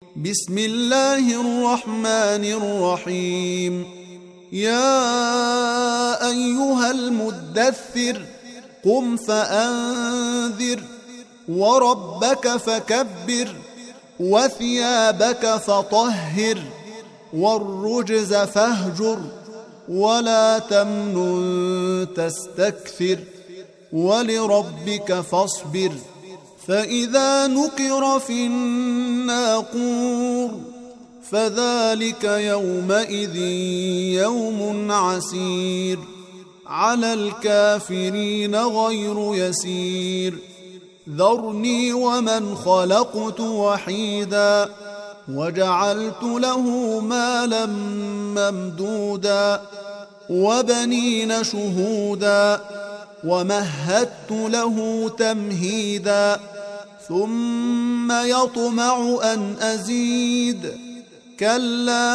بسم الله الرحمن الرحيم. يا أيها المدثر قم فأنذر وربك فكبر وثيابك فطهر والرجز فاهجر ولا تمنن تستكثر ولربك فاصبر. فإذا نقر في الناقور فذلك يومئذ يوم عسير على الكافرين غير يسير. ذرني ومن خلقت وحيدا وجعلت له مالا ممدودا وبنين شهودا ومهدت له تمهيدا ثم يطمع أن أزيد كلا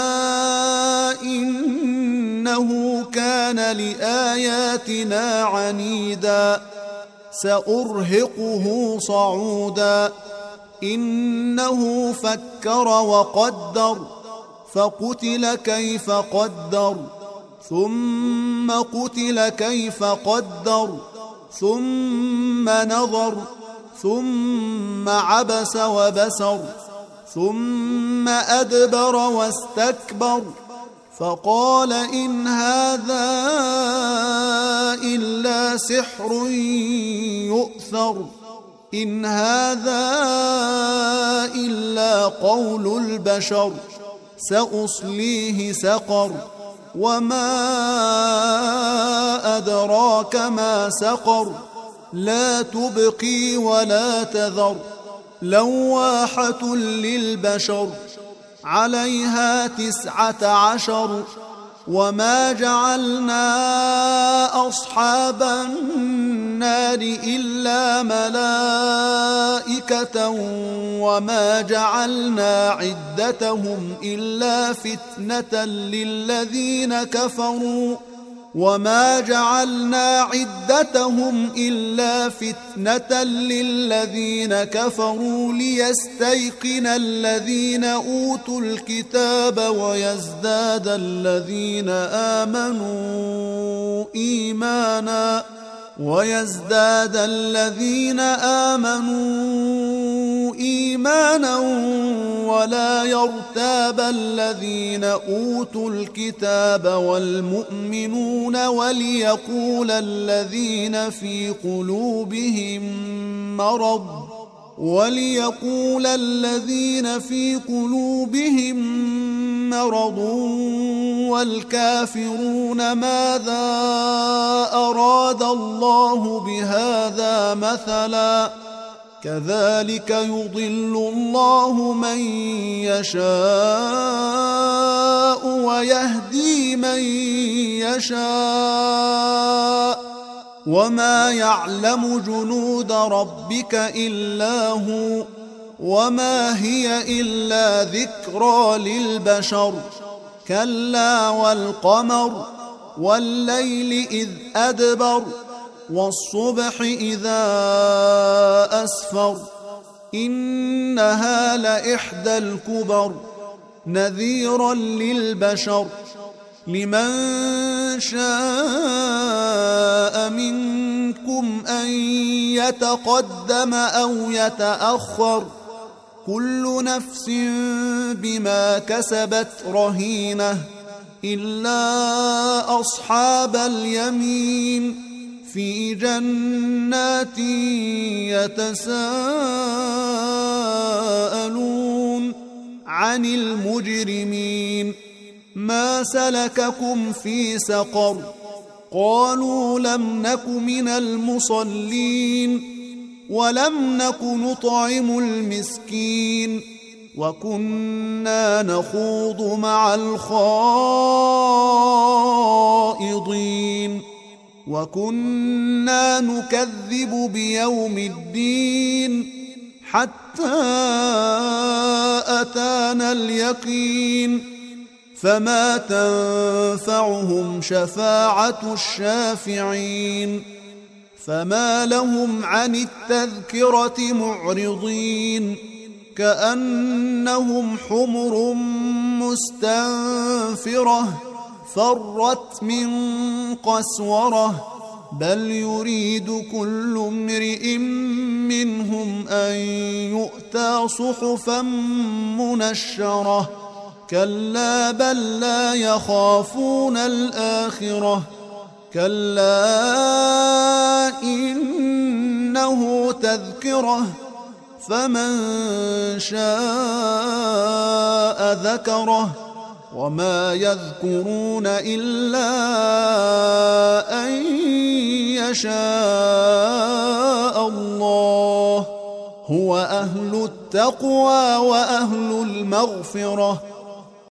إنه كان لآياتنا عنيدا سأرهقه صعودا. إنه فكر وقدر فقتل كيف قدر ثم قتل كيف قدر ثم نظر ثم عبس وبسر ثم أدبر واستكبر فقال إن هذا إلا سحر يؤثر إن هذا إلا قول البشر سأصليه سقر وما أدراك ما سقر لا تبقي ولا تذر لواحة للبشر عليها 19 وما جعلنا أصحاب النار إلا ملائكة وما جعلنا عدتهم إلا فتنة للذين كفروا وما جعلنا عدتهم إلا فتنة للذين كفروا ليستيقن الذين أوتوا الكتاب ويزداد الذين آمنوا إيمانا ولا يرتاب الذين أوتوا الكتاب والمؤمنون وليقول الذين في قلوبهم مرض والكافرون ماذا أراد الله بهذا مثلا كذلك يضل الله من يشاء ويهدي من يشاء وما يعلم جنود ربك إلا هو وما هي إلا ذكرى للبشر. كلا والقمر والليل إذ أدبر والصبح إذا أسفر إنها لإحدى الكبر نذيرا للبشر لمن شاء منكم أن يتقدم أو يتأخر كل نفس بما كسبت رهينة إلا أصحاب اليمين في جنات يتساءلون عن المجرمين ما سلككم في سقر قالوا لم نك من المصلين ولم نك نطعم المسكين وكنا نخوض مع الخائضين وكنا نكذب بيوم الدين حتى أتانا اليقين فما تنفعهم شفاعة الشافعين فما لهم عن التذكرة معرضين كأنهم حمر مستنفرة فرت من قسورة بل يريد كل امرئ منهم أن يؤتى صحفا منشرة كلا بل لا يخافون الآخرة كلا إنه تذكرة فمن شاء ذكره وما يذكرون إلا أن يشاء الله هو أهل التقوى وأهل المغفرة